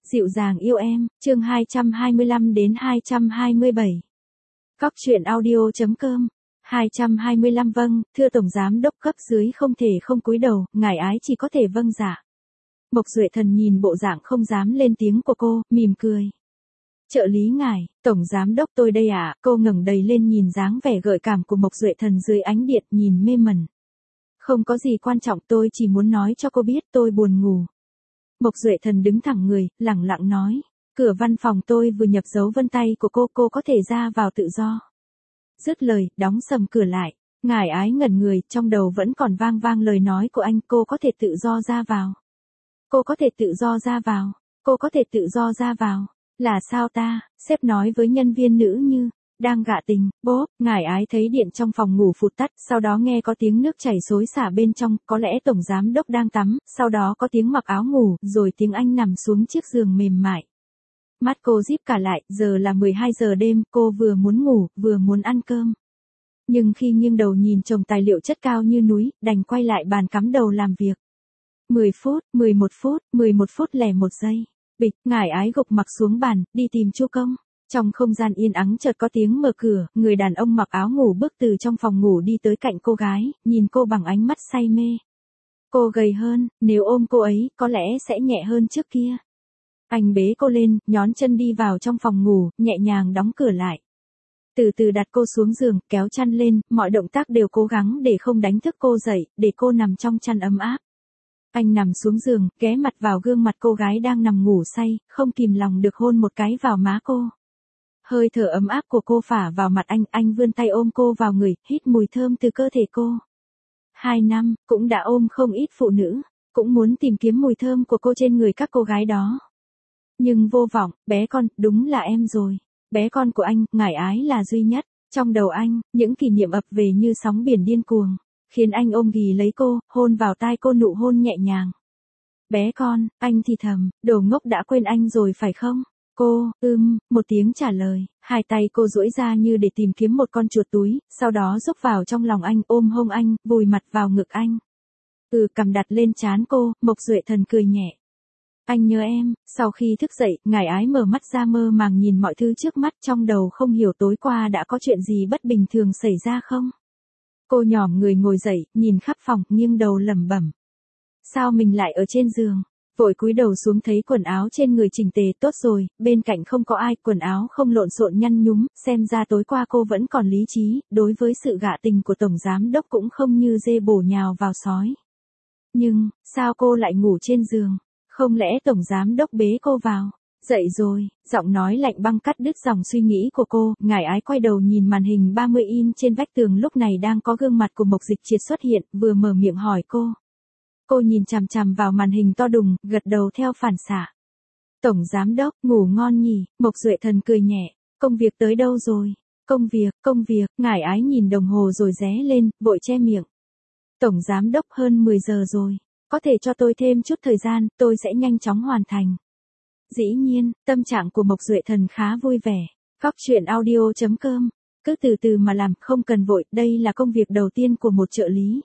Dịu dàng yêu em, chương 225 đến 227. Cóc truyện audio.com 225. Vâng, thưa Tổng Giám Đốc cấp dưới không thể không cúi đầu, ngài ái chỉ có thể vâng dạ. Mộc Duệ Thần nhìn bộ dạng không dám lên tiếng của cô, mỉm cười. Trợ lý ngài, Tổng Giám Đốc tôi đây ạ. Cô ngẩng đầy lên nhìn dáng vẻ gợi cảm của Mộc Duệ Thần dưới ánh điện, nhìn mê mẩn. Không có gì quan trọng, tôi chỉ muốn nói cho cô biết tôi buồn ngủ. Mộc Duệ Thần đứng thẳng người, lẳng lặng nói. Cửa văn phòng tôi vừa nhập dấu vân tay của cô có thể ra vào tự do. Dứt lời, đóng sầm cửa lại. Ngài ái ngẩn người, trong đầu vẫn còn vang vang lời nói của anh, cô có thể tự do ra vào. Cô có thể tự do ra vào. Cô có thể tự do ra vào. Là sao ta? Sếp nói với nhân viên nữ như, đang gạ tình. Bốp, ngài ái thấy điện trong phòng ngủ phụt tắt, sau đó nghe có tiếng nước chảy xối xả bên trong, có lẽ Tổng Giám Đốc đang tắm, sau đó có tiếng mặc áo ngủ, rồi tiếng anh nằm xuống chiếc giường mềm mại. Mắt cô díp cả lại, giờ là 12 giờ đêm, cô vừa muốn ngủ, vừa muốn ăn cơm. Nhưng khi nghiêng đầu nhìn chồng tài liệu chất cao như núi, đành quay lại bàn cắm đầu làm việc. 10 phút, 11 phút, 11 phút lẻ 1 giây. Bịch, ngải ái gục mặt xuống bàn, đi tìm Chu Công. Trong không gian yên ắng chợt có tiếng mở cửa, người đàn ông mặc áo ngủ bước từ trong phòng ngủ đi tới cạnh cô gái, nhìn cô bằng ánh mắt say mê. Cô gầy hơn, nếu ôm cô ấy, có lẽ sẽ nhẹ hơn trước kia. Anh bế cô lên, nhón chân đi vào trong phòng ngủ, nhẹ nhàng đóng cửa lại. Từ từ đặt cô xuống giường, kéo chăn lên, mọi động tác đều cố gắng để không đánh thức cô dậy, để cô nằm trong chăn ấm áp. Anh nằm xuống giường, ghé mặt vào gương mặt cô gái đang nằm ngủ say, không kìm lòng được hôn một cái vào má cô. Hơi thở ấm áp của cô phả vào mặt anh vươn tay ôm cô vào người, hít mùi thơm từ cơ thể cô. 2 năm, cũng đã ôm không ít phụ nữ, cũng muốn tìm kiếm mùi thơm của cô trên người các cô gái đó. Nhưng vô vọng, bé con, đúng là em rồi. Bé con của anh, ngải ái là duy nhất. Trong đầu anh, những kỷ niệm ập về như sóng biển điên cuồng. Khiến anh ôm ghì lấy cô, hôn vào tai cô nụ hôn nhẹ nhàng. Bé con, anh thì thầm, đồ ngốc đã quên anh rồi phải không? Cô, một tiếng trả lời. Hai tay cô duỗi ra như để tìm kiếm một con chuột túi, sau đó rúc vào trong lòng anh, ôm hông anh, vùi mặt vào ngực anh. Cằm đặt lên trán cô, Mộc Duệ Thần cười nhẹ. Anh nhớ em. Sau khi thức dậy, ngải ái mở mắt ra mơ màng nhìn mọi thứ trước mắt, trong đầu không hiểu tối qua đã có chuyện gì bất bình thường xảy ra không. Cô nhỏm người ngồi dậy, nhìn khắp phòng, nghiêng đầu lẩm bẩm. Sao mình lại ở trên giường? Vội cúi đầu xuống thấy quần áo trên người chỉnh tề, tốt rồi, bên cạnh không có ai, quần áo không lộn xộn nhăn nhúm, xem ra tối qua cô vẫn còn lý trí, đối với sự gạ tình của Tổng Giám Đốc cũng không như dê bổ nhào vào sói. Nhưng, sao cô lại ngủ trên giường? Không lẽ Tổng Giám Đốc bế cô vào? Dậy rồi, giọng nói lạnh băng cắt đứt dòng suy nghĩ của cô, ngải ái quay đầu nhìn màn hình 30 inch trên vách tường lúc này đang có gương mặt của Mộc Dịch Triệt xuất hiện, vừa mở miệng hỏi cô. Cô nhìn chằm chằm vào màn hình to đùng, gật đầu theo phản xạ. Tổng Giám Đốc, ngủ ngon nhỉ? Mộc Duệ Thần cười nhẹ. Công việc tới đâu rồi? Công việc, ngải ái nhìn đồng hồ rồi ré lên, vội che miệng. Tổng Giám Đốc hơn 10 giờ rồi. Có thể cho tôi thêm chút thời gian, tôi sẽ nhanh chóng hoàn thành. Dĩ nhiên, tâm trạng của Mộc Duệ Thần khá vui vẻ. Cóc truyện audio.com. Cứ từ từ mà làm, không cần vội, đây là công việc đầu tiên của một trợ lý.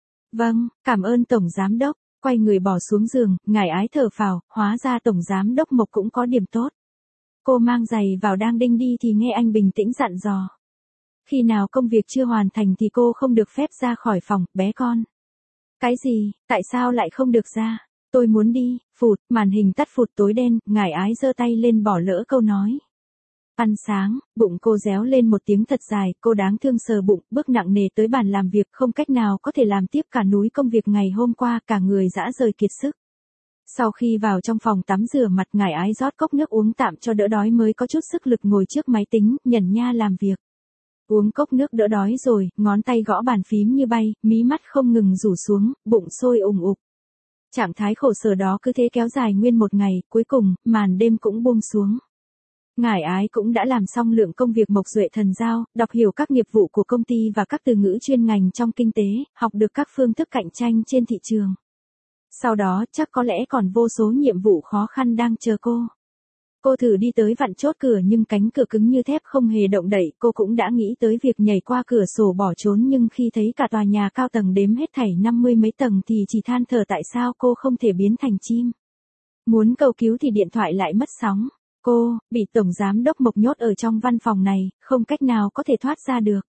Vâng, cảm ơn Tổng Giám Đốc. Quay người bỏ xuống giường, ngải ái thở phào, hóa ra Tổng Giám Đốc Mộc cũng có điểm tốt. Cô mang giày vào đang đinh đi thì nghe anh bình tĩnh dặn dò. Khi nào công việc chưa hoàn thành thì cô không được phép ra khỏi phòng, bé con. Cái gì, tại sao lại không được ra? Tôi muốn đi. Phụt, màn hình tắt phụt tối đen, ngải ái giơ tay lên bỏ lỡ câu nói. Ăn sáng, bụng cô réo lên một tiếng thật dài, cô đáng thương sờ bụng, bước nặng nề tới bàn làm việc, không cách nào có thể làm tiếp cả núi công việc ngày hôm qua, cả người dã rời kiệt sức. Sau khi vào trong phòng tắm rửa mặt, ngải ái rót cốc nước uống tạm cho đỡ đói mới có chút sức lực ngồi trước máy tính, nhẩn nha làm việc. Uống cốc nước đỡ đói rồi, ngón tay gõ bàn phím như bay, mí mắt không ngừng rủ xuống, bụng sôi ùng ục. Trạng thái khổ sở đó cứ thế kéo dài nguyên một ngày, cuối cùng, màn đêm cũng buông xuống. Ngải ái cũng đã làm xong lượng công việc Mộc Duệ Thần giao, đọc hiểu các nghiệp vụ của công ty và các từ ngữ chuyên ngành trong kinh tế, học được các phương thức cạnh tranh trên thị trường. Sau đó, chắc có lẽ còn vô số nhiệm vụ khó khăn đang chờ cô. Cô thử đi tới vặn chốt cửa nhưng cánh cửa cứng như thép không hề động đậy, cô cũng đã nghĩ tới việc nhảy qua cửa sổ bỏ trốn nhưng khi thấy cả tòa nhà cao tầng đếm hết thảy 50 mấy tầng thì chỉ than thở tại sao cô không thể biến thành chim. Muốn cầu cứu thì điện thoại lại mất sóng. Cô, bị Tổng Giám đốc Mộc nhốt ở trong văn phòng này, không cách nào có thể thoát ra được.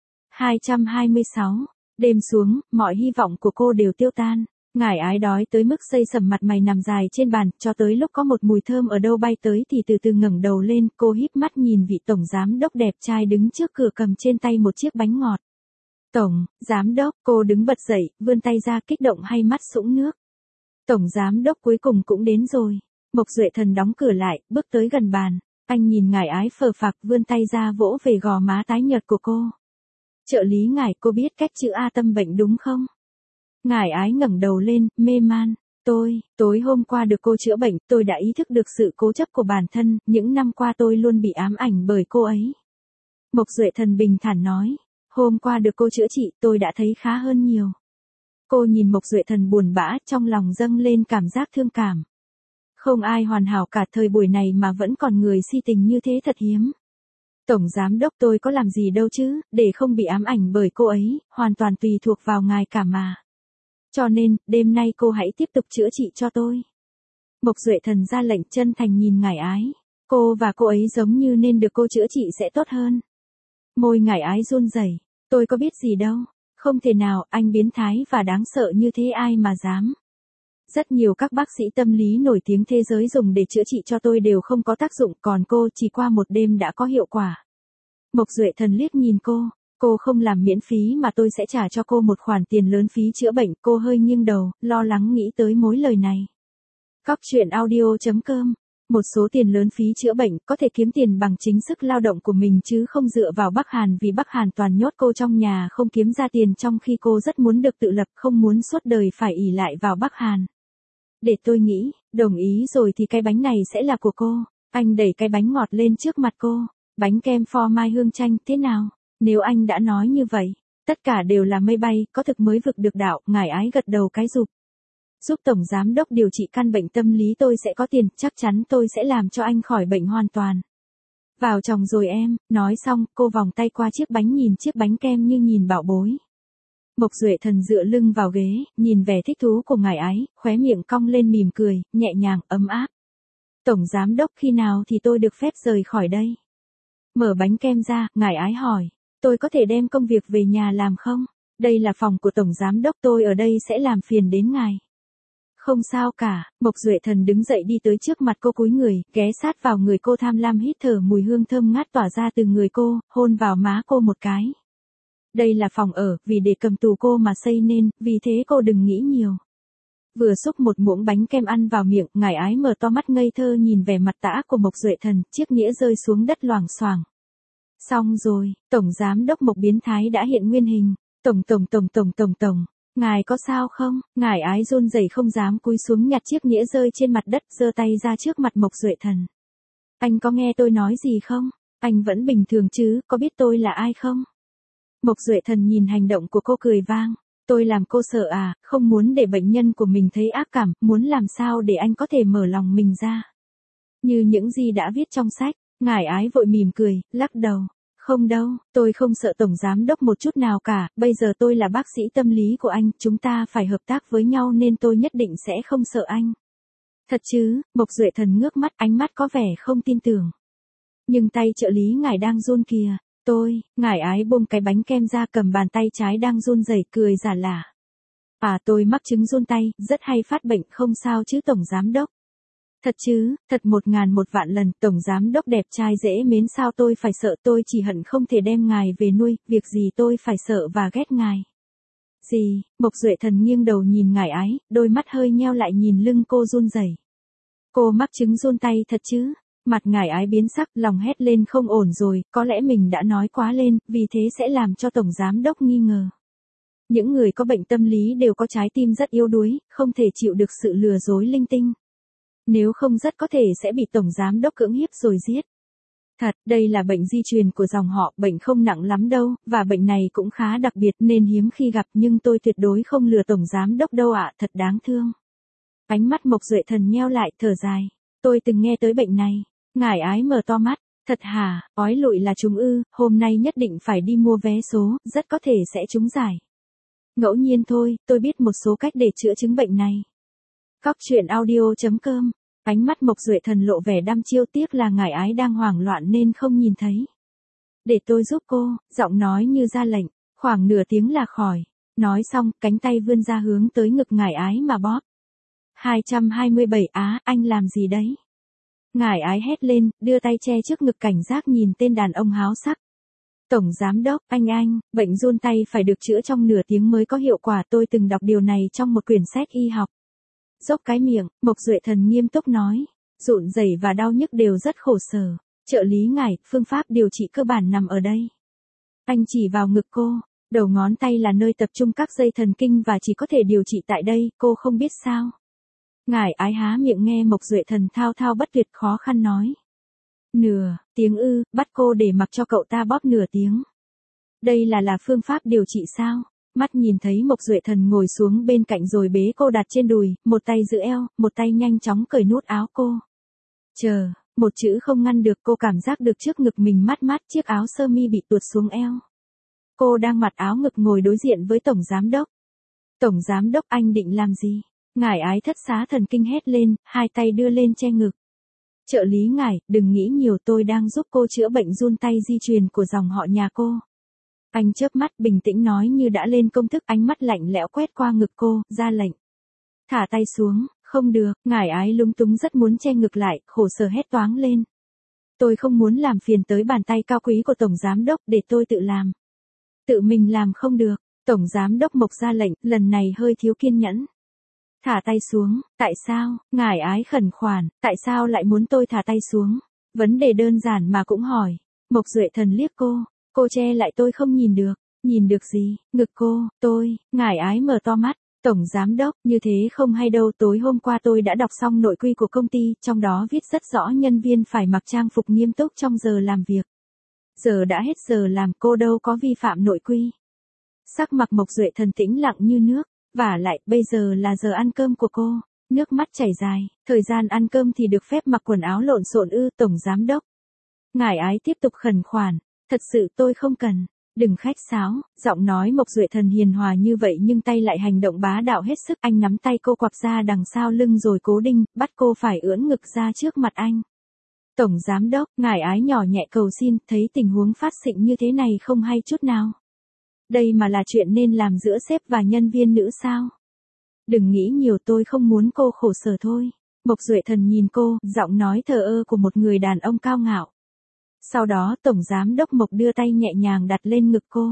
226. Đêm xuống, mọi hy vọng của cô đều tiêu tan. Ngải ái đói tới mức xây sầm mặt mày nằm dài trên bàn, cho tới lúc có một mùi thơm ở đâu bay tới thì từ từ ngẩng đầu lên, cô híp mắt nhìn vị Tổng Giám đốc đẹp trai đứng trước cửa cầm trên tay một chiếc bánh ngọt. Tổng Giám đốc, cô đứng bật dậy, vươn tay ra kích động hay mắt sũng nước. Tổng Giám đốc cuối cùng cũng đến rồi. Mộc Duệ Thần đóng cửa lại, bước tới gần bàn. Anh nhìn Ngải ái phờ phạc vươn tay ra vỗ về gò má tái nhợt của cô. Trợ lý Ngải, cô biết cách chữa A tâm bệnh đúng không? Ngải ái ngẩng đầu lên, mê man. Tối hôm qua được cô chữa bệnh, tôi đã ý thức được sự cố chấp của bản thân, những năm qua tôi luôn bị ám ảnh bởi cô ấy. Mộc Duệ Thần bình thản nói. Hôm qua được cô chữa trị, tôi đã thấy khá hơn nhiều. Cô nhìn Mộc Duệ Thần buồn bã, trong lòng dâng lên cảm giác thương cảm. Không ai hoàn hảo cả, thời buổi này mà vẫn còn người si tình như thế thật hiếm. Tổng Giám đốc, tôi có làm gì đâu chứ, để không bị ám ảnh bởi cô ấy, hoàn toàn tùy thuộc vào ngài cả mà. Cho nên, đêm nay cô hãy tiếp tục chữa trị cho tôi. Mộc Duệ Thần ra lệnh, chân thành nhìn Ngải ái. Cô và cô ấy giống như nên được cô chữa trị sẽ tốt hơn. Môi Ngải ái run rẩy. Tôi có biết gì đâu. Không thể nào, anh biến thái và đáng sợ như thế ai mà dám. Rất nhiều các bác sĩ tâm lý nổi tiếng thế giới dùng để chữa trị cho tôi đều không có tác dụng, còn cô chỉ qua một đêm đã có hiệu quả. Mộc Duệ Thần liếc nhìn cô không làm miễn phí mà tôi sẽ trả cho cô một khoản tiền lớn phí chữa bệnh. Cô hơi nghiêng đầu, lo lắng nghĩ tới mối lời này. Cóc truyện audio.com. Một số tiền lớn phí chữa bệnh có thể kiếm tiền bằng chính sức lao động của mình chứ không dựa vào Bắc Hàn, vì Bắc Hàn toàn nhốt cô trong nhà không kiếm ra tiền, trong khi cô rất muốn được tự lập, không muốn suốt đời phải ỷ lại vào Bắc Hàn. Để tôi nghĩ, đồng ý rồi thì cái bánh này sẽ là của cô. Anh đẩy cái bánh ngọt lên trước mặt cô. Bánh kem phô mai hương chanh, thế nào? Nếu anh đã nói như vậy, tất cả đều là mây bay, có thực mới vực được đạo. Ngải ái gật đầu cái rụp. Giúp Tổng Giám đốc điều trị căn bệnh tâm lý tôi sẽ có tiền, chắc chắn tôi sẽ làm cho anh khỏi bệnh hoàn toàn. Vào chồng rồi em, nói xong, cô vòng tay qua chiếc bánh, nhìn chiếc bánh kem như nhìn bảo bối. Mộc Duệ Thần dựa lưng vào ghế, nhìn vẻ thích thú của Ngải ái, khóe miệng cong lên mỉm cười, nhẹ nhàng, ấm áp. Tổng Giám đốc, khi nào thì tôi được phép rời khỏi đây? Mở bánh kem ra, Ngải ái hỏi, tôi có thể đem công việc về nhà làm không? Đây là phòng của Tổng Giám đốc, tôi ở đây sẽ làm phiền đến ngài. Không sao cả. Mộc Duệ Thần đứng dậy đi tới trước mặt cô, cúi người, ghé sát vào người cô, tham lam hít thở mùi hương thơm ngát tỏa ra từ người cô, hôn vào má cô một cái. Đây là phòng ở, vì để cầm tù cô mà xây nên, vì thế cô đừng nghĩ nhiều. Vừa xúc một muỗng bánh kem ăn vào miệng, Ngải ái mở to mắt ngây thơ nhìn vẻ mặt tà ác của Mộc Duệ Thần, chiếc nĩa rơi xuống đất loảng xoảng. Xong rồi, Tổng Giám đốc Mộc biến thái đã hiện nguyên hình. Tổng. Ngài có sao không? Ngải ái run rẩy không dám cúi xuống nhặt chiếc nĩa rơi trên mặt đất, giơ tay ra trước mặt Mộc Duệ Thần. Anh có nghe tôi nói gì không? Anh vẫn bình thường chứ, có biết tôi là ai không? Mộc Duệ Thần nhìn hành động của cô cười vang. Tôi làm cô sợ à, không muốn để bệnh nhân của mình thấy ác cảm, muốn làm sao để anh có thể mở lòng mình ra. Như những gì đã viết trong sách. Ngải ái vội mỉm cười, lắc đầu. Không đâu, tôi không sợ Tổng Giám đốc một chút nào cả, bây giờ tôi là bác sĩ tâm lý của anh, chúng ta phải hợp tác với nhau nên tôi nhất định sẽ không sợ anh. Thật chứ? Mộc Duệ Thần ngước mắt, ánh mắt có vẻ không tin tưởng. Nhưng tay trợ lý ngài đang run kìa. Ngải ái buông cái bánh kem ra, cầm bàn tay trái đang run rẩy, cười giả lả. À, tôi mắc chứng run tay, rất hay phát bệnh, không sao chứ Tổng Giám đốc. Thật chứ, thật 1000 lần, Tổng Giám đốc đẹp trai dễ mến, sao tôi phải sợ, tôi chỉ hận không thể đem ngài về nuôi, việc gì tôi phải sợ và ghét ngài. Gì? Mộc Duệ Thần nghiêng đầu nhìn Ngải ái, đôi mắt hơi nheo lại nhìn lưng cô run rẩy. Cô mắc chứng run tay thật chứ? Mặt Ngải ái biến sắc, lòng hét lên không ổn rồi, có lẽ mình đã nói quá lên, vì thế sẽ làm cho Tổng Giám đốc nghi ngờ. Những người có bệnh tâm lý đều có trái tim rất yếu đuối, không thể chịu được sự lừa dối linh tinh. Nếu không rất có thể sẽ bị Tổng Giám đốc cưỡng hiếp rồi giết. Thật, đây là bệnh di truyền của dòng họ, bệnh không nặng lắm đâu, và bệnh này cũng khá đặc biệt nên hiếm khi gặp, nhưng tôi tuyệt đối không lừa Tổng Giám đốc đâu ạ, thật đáng thương. Ánh mắt Mộc Duệ Thần nheo lại, thở dài. Tôi từng nghe tới bệnh này. Ngải ái mở to mắt. Thật hả? Ói lụi là chúng ư? Hôm nay nhất định phải đi mua vé số, rất có thể sẽ trúng giải. Ngẫu nhiên thôi, tôi biết một số cách để chữa chứng bệnh này. Cóc truyện audio.com Ánh mắt Mộc Duệ Thần lộ vẻ đăm chiêu, tiếc là ngải ái đang hoảng loạn nên không nhìn thấy. Để tôi giúp cô, giọng nói như ra lệnh, khoảng nửa tiếng là khỏi. Nói xong, cánh tay vươn ra hướng tới ngực ngải ái mà bóp. 227 Á, anh làm gì đấy? Ngải ái hét lên, đưa tay che trước ngực cảnh giác nhìn tên đàn ông háo sắc. Tổng giám đốc, anh, bệnh run tay phải được chữa trong nửa tiếng mới có hiệu quả, tôi từng đọc điều này trong một quyển sách y học. Dốc cái miệng, Mộc Duệ Thần nghiêm túc nói, rụn rẩy và đau nhức đều rất khổ sở. Trợ lý ngải, phương pháp điều trị cơ bản nằm ở đây. Anh chỉ vào ngực cô, đầu ngón tay là nơi tập trung các dây thần kinh và chỉ có thể điều trị tại đây, cô không biết sao. Ngải ái há miệng nghe Mộc Duệ Thần thao thao bất tuyệt khó khăn nói. Nửa tiếng ư, bắt cô để mặc cho cậu ta bóp nửa tiếng. Đây là phương pháp điều trị sao? Mắt nhìn thấy Mộc Duệ Thần ngồi xuống bên cạnh rồi bế cô đặt trên đùi, một tay giữ eo, một tay nhanh chóng cởi nút áo cô. Chờ, một chữ không ngăn được, cô cảm giác được trước ngực mình mát mát, chiếc áo sơ mi bị tuột xuống eo. Cô đang mặc áo ngực ngồi đối diện với Tổng Giám Đốc. Tổng Giám Đốc, anh định làm gì? Ngải ái thất xá thần kinh hét lên, hai tay đưa lên che ngực. Trợ lý ngải, đừng nghĩ nhiều, tôi đang giúp cô chữa bệnh run tay di truyền của dòng họ nhà cô. Anh chớp mắt bình tĩnh nói như đã lên công thức, ánh mắt lạnh lẽo quét qua ngực cô, ra lệnh. Thả tay xuống, không được, ngải ái lúng túng rất muốn che ngực lại, khổ sở hét toáng lên. Tôi không muốn làm phiền tới bàn tay cao quý của Tổng Giám Đốc, để tôi tự làm. Tự mình làm không được, Tổng Giám Đốc Mộc ra lệnh, lần này hơi thiếu kiên nhẫn. Thả tay xuống, tại sao? Ngải ái khẩn khoản, tại sao lại muốn tôi thả tay xuống? Vấn đề đơn giản mà cũng hỏi. Mộc Duệ Thần liếc cô che lại, tôi không nhìn được. Nhìn được gì? Ngực cô, ngải ái mở to mắt. Tổng Giám Đốc, như thế không hay đâu, tối hôm qua tôi đã đọc xong nội quy của công ty, trong đó viết rất rõ nhân viên phải mặc trang phục nghiêm túc trong giờ làm việc. Giờ đã hết giờ làm, cô đâu có vi phạm nội quy. Sắc mặt Mộc Duệ Thần tĩnh lặng như nước. Vả lại, bây giờ là giờ ăn cơm của cô. Nước mắt chảy dài, thời gian ăn cơm thì được phép mặc quần áo lộn xộn ư? Tổng Giám Đốc. Ngải ái tiếp tục khẩn khoản, thật sự tôi không cần. Đừng khách sáo, giọng nói Mộc Duệ Thần hiền hòa như vậy nhưng tay lại hành động bá đạo hết sức. Anh nắm tay cô quặp ra đằng sau lưng rồi cố định, bắt cô phải ưỡn ngực ra trước mặt anh. Tổng Giám Đốc, ngải ái nhỏ nhẹ cầu xin, thấy tình huống phát sinh như thế này không hay chút nào. Đây mà là chuyện nên làm giữa sếp và nhân viên nữ sao? Đừng nghĩ nhiều, tôi không muốn cô khổ sở thôi. Mộc Duệ Thần nhìn cô, giọng nói thờ ơ của một người đàn ông cao ngạo. Sau đó Tổng Giám Đốc Mộc đưa tay nhẹ nhàng đặt lên ngực cô.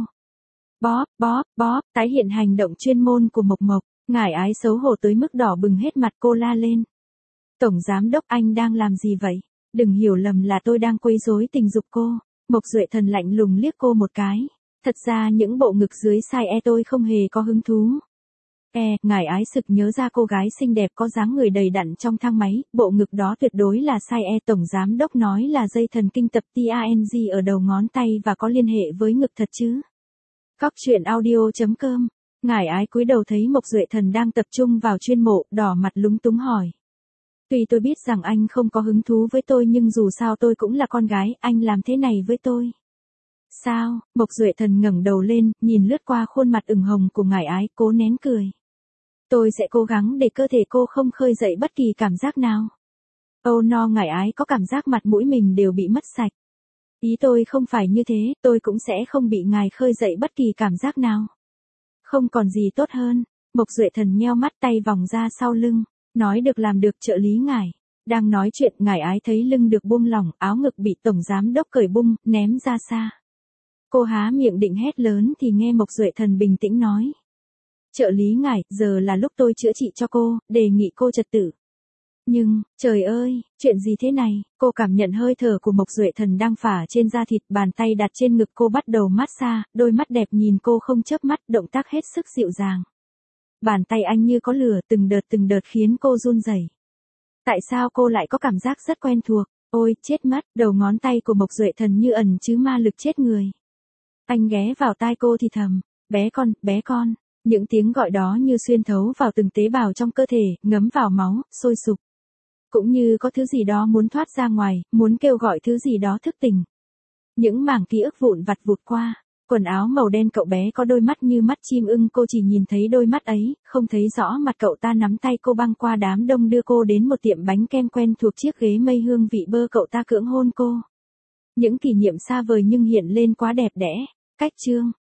Bóp, tái hiện hành động chuyên môn của Mộc. Ngải ái xấu hổ tới mức đỏ bừng hết mặt, cô la lên. Tổng Giám Đốc, anh đang làm gì vậy? Đừng hiểu lầm là tôi đang quấy rối tình dục cô. Mộc Duệ Thần lạnh lùng liếc cô một cái. Thật ra những bộ ngực dưới size E tôi không hề có hứng thú. Ngải ái sực nhớ ra cô gái xinh đẹp có dáng người đầy đặn trong thang máy, bộ ngực đó tuyệt đối là size E. Tổng Giám Đốc nói là dây thần kinh tập TANG ở đầu ngón tay và có liên hệ với ngực thật chứ? Cóc truyện audio.com. Ngải ái cúi đầu thấy Mộc Duệ Thần đang tập trung vào chuyên mộ, đỏ mặt lúng túng hỏi. Tuy tôi biết rằng anh không có hứng thú với tôi nhưng dù sao tôi cũng là con gái, anh làm thế này với tôi. Sao? Mộc Duệ Thần ngẩng đầu lên, nhìn lướt qua khuôn mặt ửng hồng của ngải ái, cố nén cười. Tôi sẽ cố gắng để cơ thể cô không khơi dậy bất kỳ cảm giác nào. Oh no, ngải ái có cảm giác mặt mũi mình đều bị mất sạch. Ý tôi không phải như thế, tôi cũng sẽ không bị ngài khơi dậy bất kỳ cảm giác nào. Không còn gì tốt hơn. Mộc Duệ Thần nheo mắt, tay vòng ra sau lưng. Nói được làm được, trợ lý ngải. Đang nói chuyện, ngải ái thấy lưng được buông lỏng, áo ngực bị Tổng Giám Đốc cởi bung, ném ra xa. Cô há miệng định hét lớn thì nghe Mộc Duệ Thần bình tĩnh nói. Trợ lý ngải, giờ là lúc tôi chữa trị cho cô, đề nghị cô trật tự. Nhưng, trời ơi, chuyện gì thế này? Cô cảm nhận hơi thở của Mộc Duệ Thần đang phả trên da thịt, bàn tay đặt trên ngực cô bắt đầu massage, đôi mắt đẹp nhìn cô không chớp mắt, động tác hết sức dịu dàng. Bàn tay anh như có lửa, từng đợt khiến cô run rẩy. Tại sao cô lại có cảm giác rất quen thuộc? Ôi, chết mất, đầu ngón tay của Mộc Duệ Thần như ẩn chứa ma lực chết người. Anh ghé vào tai cô thì thầm, bé con. Những tiếng gọi đó như xuyên thấu vào từng tế bào trong cơ thể, ngấm vào máu, sôi sục. Cũng như có thứ gì đó muốn thoát ra ngoài, muốn kêu gọi thứ gì đó thức tỉnh. Những mảng ký ức vụn vặt vụt qua. Quần áo màu đen cậu bé có đôi mắt như mắt chim ưng, cô chỉ nhìn thấy đôi mắt ấy, không thấy rõ mặt cậu ta. Nắm tay cô băng qua đám đông đưa cô đến một tiệm bánh kem quen thuộc, chiếc ghế mây hương vị bơ, cậu ta cưỡng hôn cô. Những kỷ niệm xa vời nhưng hiện lên quá đẹp đẽ. Cách chương